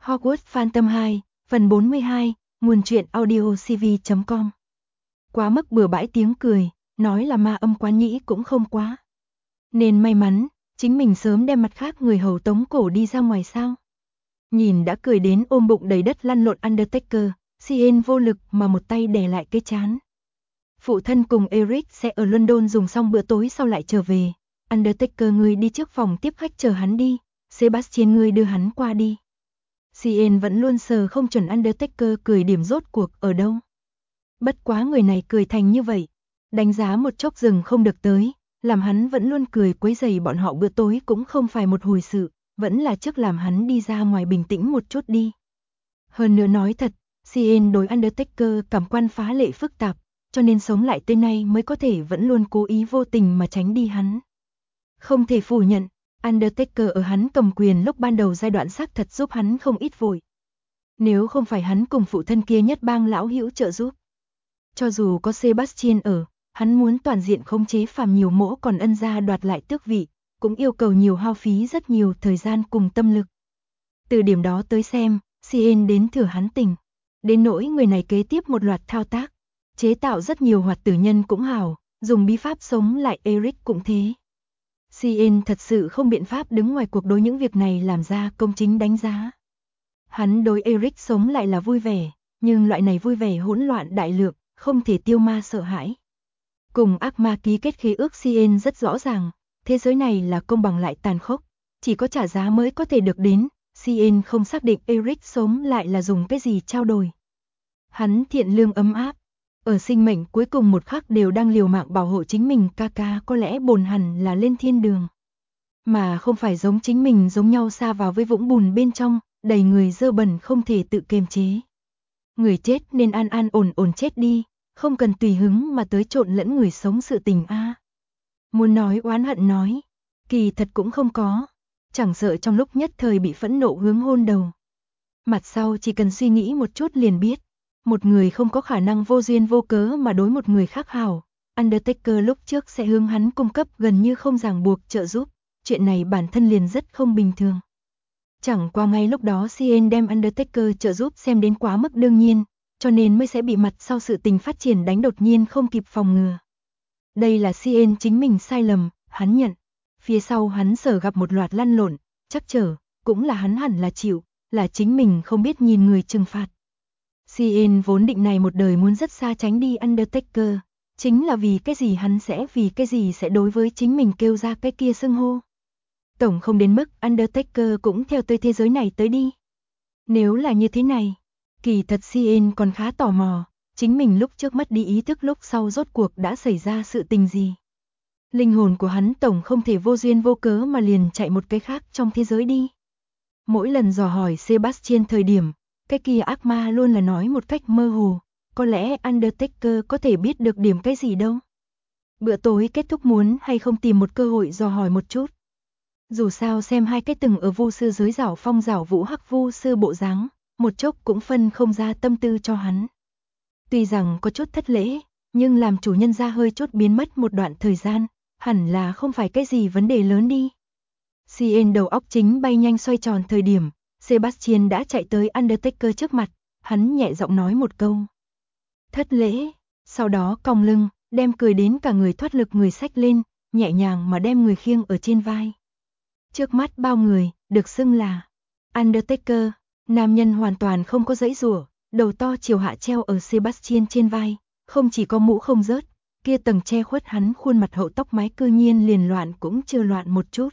Hogwarts Phantom 2, phần 42, nguồn truyện audiocv.com. Quá mức bừa bãi tiếng cười, nói là ma âm quá nhĩ cũng không quá. Nên may mắn, chính mình sớm đem mặt khác người hầu tống cổ đi ra ngoài sao. Nhìn đã cười đến ôm bụng đầy đất lăn lộn Undertaker, Cien vô lực mà một tay đè lại cái trán. Phụ thân cùng Eric sẽ ở London dùng xong bữa tối sau lại trở về. Undertaker ngươi đi trước phòng tiếp khách chờ hắn đi, Sebastian ngươi đưa hắn qua đi. Cien vẫn luôn sờ không chuẩn Undertaker cười điểm rốt cuộc ở đâu. Bất quá người này cười thành như vậy, đánh giá một chốc dừng không được tới, làm hắn vẫn luôn cười quấy rầy bọn họ bữa tối cũng không phải một hồi sự, vẫn là trước làm hắn đi ra ngoài bình tĩnh một chút đi. Hơn nữa nói thật, Cien đối Undertaker cảm quan phá lệ phức tạp, cho nên sống lại tới nay mới có thể vẫn luôn cố ý vô tình mà tránh đi hắn. Không thể phủ nhận, Undertaker ở hắn cầm quyền lúc ban đầu giai đoạn xác thật giúp hắn không ít vội. Nếu không phải hắn cùng phụ thân kia nhất bang lão hữu trợ giúp. Cho dù có Sebastian ở, hắn muốn toàn diện khống chế phàm nhiều mỗ còn ân gia đoạt lại tước vị, cũng yêu cầu nhiều hao phí rất nhiều thời gian cùng tâm lực. Từ điểm đó tới xem, Cien đến thừa hắn tình. Đến nỗi người này kế tiếp một loạt thao tác, chế tạo rất nhiều hoạt tử nhân cũng hảo, dùng bí pháp sống lại Eric cũng thế. Cien thật sự không biện pháp đứng ngoài cuộc đối những việc này làm ra công chính đánh giá. Hắn đối Eric sống lại là vui vẻ, nhưng loại này vui vẻ hỗn loạn đại lượng, không thể tiêu ma sợ hãi. Cùng ác ma ký kết khế ước Cien rất rõ ràng, thế giới này là công bằng lại tàn khốc, chỉ có trả giá mới có thể được đến. Cien không xác định Eric sống lại là dùng cái gì trao đổi. Hắn thiện lương ấm áp, ở sinh mệnh cuối cùng một khắc đều đang liều mạng bảo hộ chính mình ca ca có lẽ bồn hẳn là lên thiên đường. Mà không phải giống chính mình giống nhau sa vào với vũng bùn bên trong, đầy người dơ bẩn không thể tự kiềm chế. Người chết nên an an ổn ổn chết đi, không cần tùy hứng mà tới trộn lẫn người sống sự tình a. Muốn nói oán hận nói, kỳ thật cũng không có, chẳng sợ trong lúc nhất thời bị phẫn nộ hướng hôn đầu. Mặt sau chỉ cần suy nghĩ một chút liền biết, một người không có khả năng vô duyên vô cớ mà đối một người khác hảo. Undertaker lúc trước sẽ hướng hắn cung cấp gần như không ràng buộc trợ giúp, chuyện này bản thân liền rất không bình thường. Chẳng qua ngay lúc đó Cien đem Undertaker trợ giúp xem đến quá mức đương nhiên, cho nên mới sẽ bị mặt sau sự tình phát triển đánh đột nhiên không kịp phòng ngừa. Đây là Cien chính mình sai lầm, hắn nhận. Phía sau hắn sở gặp một loạt lăn lộn, chắc trở, cũng là hắn hẳn là chịu, là chính mình không biết nhìn người trừng phạt. Cien vốn định này một đời muốn rất xa tránh đi Undertaker, chính là vì cái gì sẽ đối với chính mình kêu ra cái kia xưng hô. Tổng không đến mức Undertaker cũng theo tới thế giới này tới đi. Nếu là như thế này, kỳ thật Cien còn khá tò mò, chính mình lúc trước mất đi ý thức lúc sau rốt cuộc đã xảy ra sự tình gì. Linh hồn của hắn tổng không thể vô duyên vô cớ mà liền chạy một cái khác trong thế giới đi. Mỗi lần dò hỏi Sebastian thời điểm, cái kia ác ma luôn là nói một cách mơ hồ, có lẽ Undertaker có thể biết được điểm cái gì đâu. Bữa tối kết thúc muốn hay không tìm một cơ hội dò hỏi một chút. Dù sao xem hai cái từng ở vu sư giới giảo phong giảo vũ hắc vu sư bộ dáng, một chốc cũng phân không ra tâm tư cho hắn. Tuy rằng có chút thất lễ, nhưng làm chủ nhân ra hơi chút biến mất một đoạn thời gian, hẳn là không phải cái gì vấn đề lớn đi. Cien đầu óc chính bay nhanh xoay tròn thời điểm, Sebastian đã chạy tới Undertaker trước mặt, hắn nhẹ giọng nói một câu. Thất lễ, sau đó cong lưng, đem cười đến cả người thoát lực người xách lên, nhẹ nhàng mà đem người khiêng ở trên vai. Trước mắt bao người, được xưng là Undertaker, nam nhân hoàn toàn không có giãy giụa, đầu to chiều hạ treo ở Sebastian trên vai, không chỉ có mũ không rớt, kia tầng che khuất hắn khuôn mặt hậu tóc mái cư nhiên liền loạn cũng chưa loạn một chút.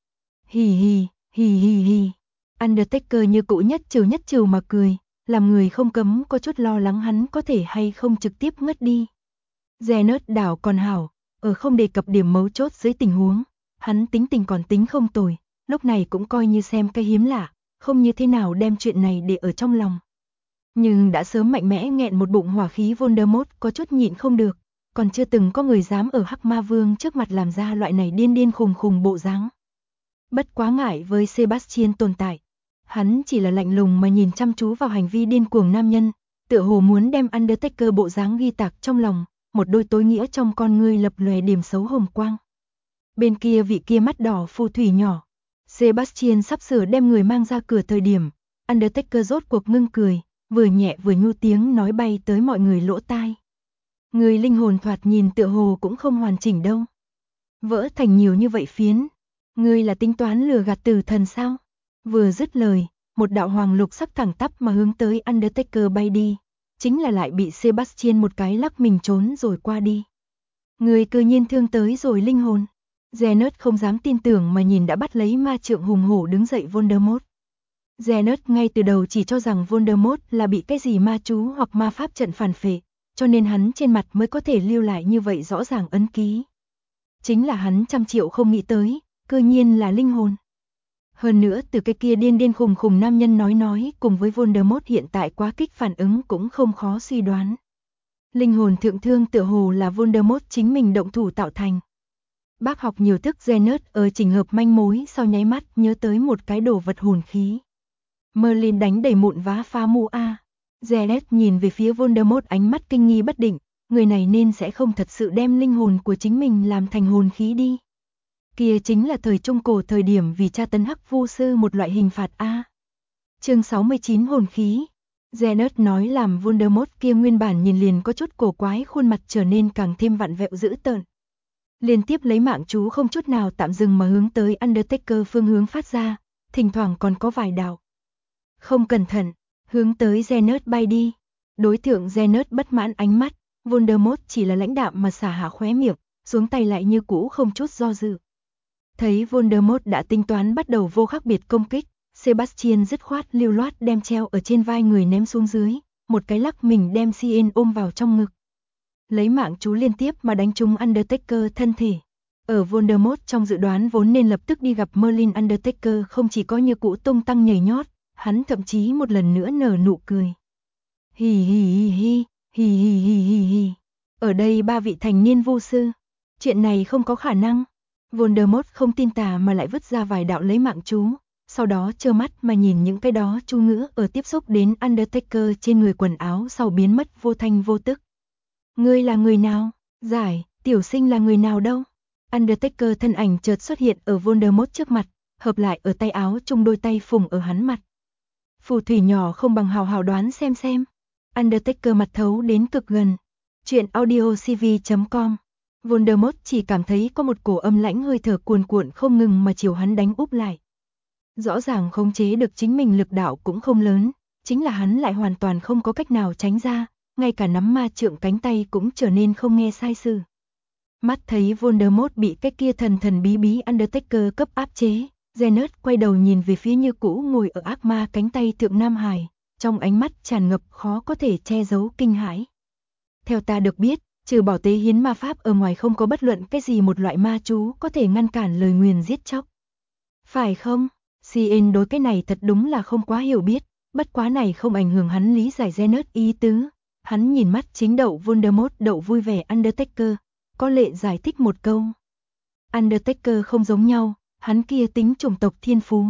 Hì hì, hì hì hì. Undertaker như cũ nhất trừ mà cười, làm người không cấm có chút lo lắng hắn có thể hay không trực tiếp ngất đi. Janet đảo còn hảo, ở không đề cập điểm mấu chốt dưới tình huống, hắn tính tình còn tính không tồi, lúc này cũng coi như xem cái hiếm lạ, không như thế nào đem chuyện này để ở trong lòng. Nhưng đã sớm mạnh mẽ nghẹn một bụng hỏa khí Voldemort có chút nhịn không được, còn chưa từng có người dám ở Hắc Ma Vương trước mặt làm ra loại này điên khùng bộ dáng. Bất quá ngại với Sebastian tồn tại, hắn chỉ là lạnh lùng mà nhìn chăm chú vào hành vi điên cuồng nam nhân, tựa hồ muốn đem Undertaker bộ dáng ghi tạc trong lòng, một đôi tối nghĩa trong con ngươi lập lòe điểm xấu hồng quang. Bên kia vị kia mắt đỏ phù thủy nhỏ, Sebastian sắp sửa đem người mang ra cửa thời điểm, Undertaker rốt cuộc ngưng cười, vừa nhẹ vừa nhu tiếng nói bay tới mọi người lỗ tai. Người linh hồn thoạt nhìn tựa hồ cũng không hoàn chỉnh đâu. Vỡ thành nhiều như vậy phiến. Ngươi là tính toán lừa gạt tử thần sao? Vừa dứt lời, một đạo hoàng lục sắc thẳng tắp mà hướng tới Undertaker bay đi. Chính là lại bị Sebastian một cái lắc mình trốn rồi qua đi. Người cư nhiên thương tới rồi linh hồn. Zeus không dám tin tưởng mà nhìn đã bắt lấy ma trượng hùng hổ đứng dậy Voldemort. Zeus ngay từ đầu chỉ cho rằng Voldemort là bị cái gì ma chú hoặc ma pháp trận phản phệ, cho nên hắn trên mặt mới có thể lưu lại như vậy rõ ràng ấn ký. Chính là hắn trăm triệu không nghĩ tới, cư nhiên là linh hồn. Hơn nữa từ cái kia điên điên khùng khùng nam nhân nói cùng với Voldemort hiện tại quá kích phản ứng cũng không khó suy đoán. Linh hồn thượng thương tựa hồ là Voldemort chính mình động thủ tạo thành. Bác học nhiều thức Zeus ở trình hợp manh mối sau nháy mắt nhớ tới một cái đồ vật hồn khí. Merlin đánh đầy mụn vá pha mu a. Zeus nhìn về phía Voldemort ánh mắt kinh nghi bất định, người này nên sẽ không thật sự đem linh hồn của chính mình làm thành hồn khí đi. Kia chính là thời trung cổ thời điểm vì tra tấn hắc vu sư một loại hình phạt a. Chương 69 hồn khí. Zeus nói làm Voldemort kia nguyên bản nhìn liền có chút cổ quái khuôn mặt trở nên càng thêm vặn vẹo dữ tợn. Liên tiếp lấy mạng chú không chút nào tạm dừng mà hướng tới Undertaker phương hướng phát ra, thỉnh thoảng còn có vài đạo. Không cẩn thận, hướng tới Zeus bay đi. Đối tượng Zeus bất mãn ánh mắt, Voldemort chỉ là lãnh đạm mà xả hạ khóe miệng, xuống tay lại như cũ không chút do dự. Thấy Voldemort đã tính toán bắt đầu vô khác biệt công kích, Sebastian dứt khoát lưu loát đem treo ở trên vai người ném xuống dưới, một cái lắc mình đem Cien ôm vào trong ngực. Lấy mạng chú liên tiếp mà đánh trúng Undertaker thân thể. Ở Voldemort trong dự đoán vốn nên lập tức đi gặp Merlin, Undertaker không chỉ có như cũ tung tăng nhảy nhót, hắn thậm chí một lần nữa nở nụ cười. Hì hì hì hì, hì hì hì hì hì. Ở đây ba vị thành niên vu sư. Chuyện này không có khả năng. Voldemort không tin tà mà lại vứt ra vài đạo lấy mạng chú, sau đó trơ mắt mà nhìn những cái đó chú ngữ ở tiếp xúc đến Undertaker trên người quần áo sau biến mất vô thanh vô tức. Ngươi là người nào? Giải, tiểu sinh là người nào đâu? Undertaker thân ảnh chợt xuất hiện ở Voldemort trước mặt, hợp lại ở tay áo chung đôi tay phùng ở hắn mặt. Phù thủy nhỏ không bằng hào hào đoán xem. Undertaker mặt thấu đến cực gần. Chuyện audiocv.com. Voldemort chỉ cảm thấy có một cổ âm lãnh hơi thở cuồn cuộn không ngừng mà chiều hắn đánh úp lại. Rõ ràng khống chế được chính mình lực đạo cũng không lớn, chính là hắn lại hoàn toàn không có cách nào tránh ra, ngay cả nắm ma trượng cánh tay cũng trở nên không nghe sai sự. Mắt thấy Voldemort bị cái kia thần thần bí bí Undertaker cấp áp chế, Zeus quay đầu nhìn về phía như cũ ngồi ở ác ma cánh tay thượng Nam Hải, trong ánh mắt tràn ngập khó có thể che giấu kinh hãi. Theo ta được biết, trừ bỏ tế hiến ma pháp ở ngoài không có bất luận cái gì một loại ma chú có thể ngăn cản lời nguyền giết chóc. Phải không? Cien đối cái này thật đúng là không quá hiểu biết, bất quá này không ảnh hưởng hắn lý giải Zeus ý tứ. Hắn nhìn mắt chính đậu Voldemort đậu vui vẻ Undertaker, có lệ giải thích một câu. Undertaker không giống nhau, hắn kia tính chủng tộc thiên phú.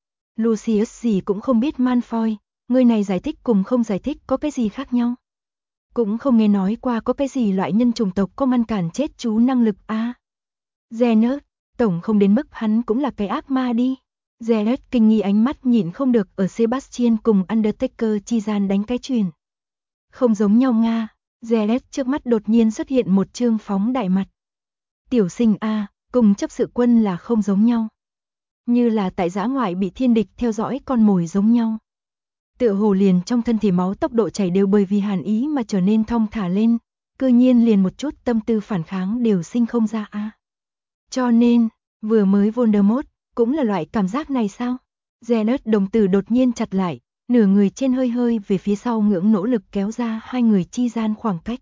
Lucius gì cũng không biết Malfoy, người này giải thích cùng không giải thích có cái gì khác nhau. Cũng không nghe nói qua có cái gì loại nhân chủng tộc có ngăn cản chết chú năng lực a. Zeus, tổng không đến mức hắn cũng là cái ác ma đi. Zeus kinh nghi ánh mắt nhìn không được ở Sebastian cùng Undertaker chi gian đánh cái chuyền. Không giống nhau nga, Zeus trước mắt đột nhiên xuất hiện một trương phóng đại mặt. Tiểu sinh a, cùng chấp sự quân là không giống nhau. Như là tại dã ngoại bị thiên địch theo dõi con mồi giống nhau. Tựa hồ liền trong thân thể máu tốc độ chảy đều bởi vì hàn ý mà trở nên thong thả lên, cư nhiên liền một chút tâm tư phản kháng đều sinh không ra a. Cho nên, vừa mới Voldemort, cũng là loại cảm giác này sao? Zeus đồng tử đột nhiên chặt lại, nửa người trên hơi hơi về phía sau ngưỡng nỗ lực kéo ra hai người chi gian khoảng cách.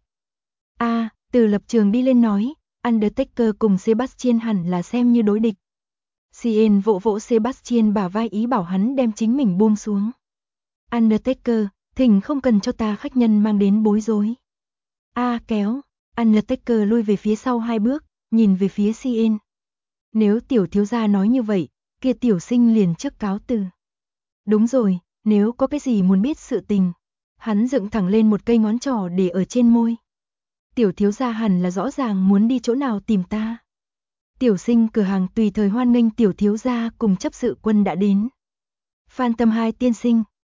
Từ lập trường đi lên nói, Undertaker cùng Sebastian hẳn là xem như đối địch. Cien vỗ vỗ Sebastian bả vai ý bảo hắn đem chính mình buông xuống. Undertaker, thỉnh không cần cho ta khách nhân mang đến bối rối. Kéo, Undertaker lui về phía sau hai bước, nhìn về phía Cien. Nếu tiểu thiếu gia nói như vậy, kia tiểu sinh liền trước cáo từ. Đúng rồi, nếu có cái gì muốn biết sự tình. Hắn dựng thẳng lên một cây ngón trỏ để ở trên môi. Tiểu thiếu gia hẳn là rõ ràng muốn đi chỗ nào tìm ta. Tiểu sinh cửa hàng tùy thời hoan nghênh tiểu thiếu gia cùng chấp sự quân đã đến. Phantom 2 tiên sinh,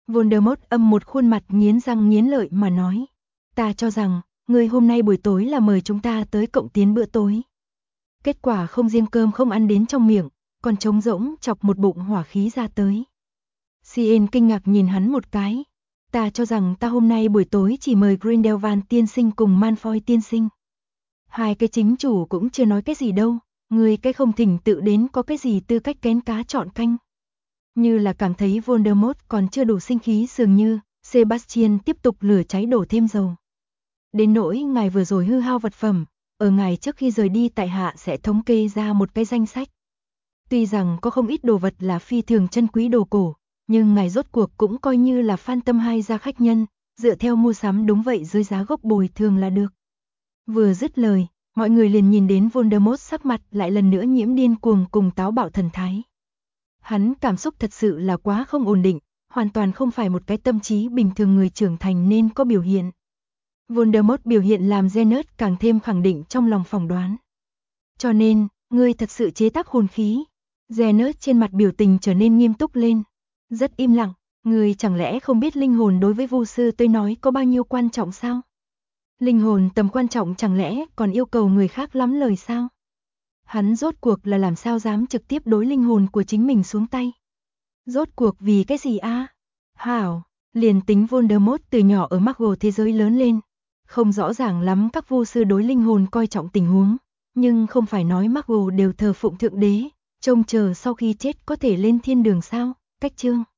Voldemort âm một khuôn mặt nghiến răng nghiến lợi mà nói. Ta cho rằng, ngươi hôm nay buổi tối là mời chúng ta tới cộng tiến bữa tối. Kết quả không riêng cơm không ăn đến trong miệng, còn trống rỗng chọc một bụng hỏa khí ra tới. Cien kinh ngạc nhìn hắn một cái. Ta cho rằng ta hôm nay buổi tối chỉ mời Grindelwald tiên sinh cùng Malfoy tiên sinh. Hai cái chính chủ cũng chưa nói cái gì đâu, ngươi cái không thỉnh tự đến có cái gì tư cách kén cá chọn canh. Như là cảm thấy Voldemort còn chưa đủ sinh khí dường như, Sebastian tiếp tục lửa cháy đổ thêm dầu. Đến nỗi ngài vừa rồi hư hao vật phẩm, ở ngài trước khi rời đi tại hạ sẽ thống kê ra một cái danh sách. Tuy rằng có không ít đồ vật là phi thường chân quý đồ cổ, nhưng ngài rốt cuộc cũng coi như là Phantom 2 gia khách nhân, dựa theo mua sắm đúng vậy dưới giá gốc bồi thường là được. Vừa dứt lời, mọi người liền nhìn đến Voldemort sắc mặt lại lần nữa nhiễm điên cuồng cùng táo bạo thần thái. Hắn cảm xúc thật sự là quá không ổn định, hoàn toàn không phải một cái tâm trí bình thường người trưởng thành nên có biểu hiện. Voldemort biểu hiện làm Zeus càng thêm khẳng định trong lòng phỏng đoán. Cho nên, ngươi thật sự chế tác hồn khí. Zeus trên mặt biểu tình trở nên nghiêm túc lên. Rất im lặng, ngươi chẳng lẽ không biết linh hồn đối với Vu sư tôi nói có bao nhiêu quan trọng sao? Linh hồn tầm quan trọng chẳng lẽ còn yêu cầu người khác lắm lời sao? Hắn rốt cuộc là làm sao dám trực tiếp đối linh hồn của chính mình xuống tay? Rốt cuộc vì cái gì a? Hảo, liền tính Voldemort từ nhỏ ở Muggle thế giới lớn lên, không rõ ràng lắm các vu sư đối linh hồn coi trọng tình huống, nhưng không phải nói Muggle đều thờ phụng thượng đế, trông chờ sau khi chết có thể lên thiên đường sao? Cách chương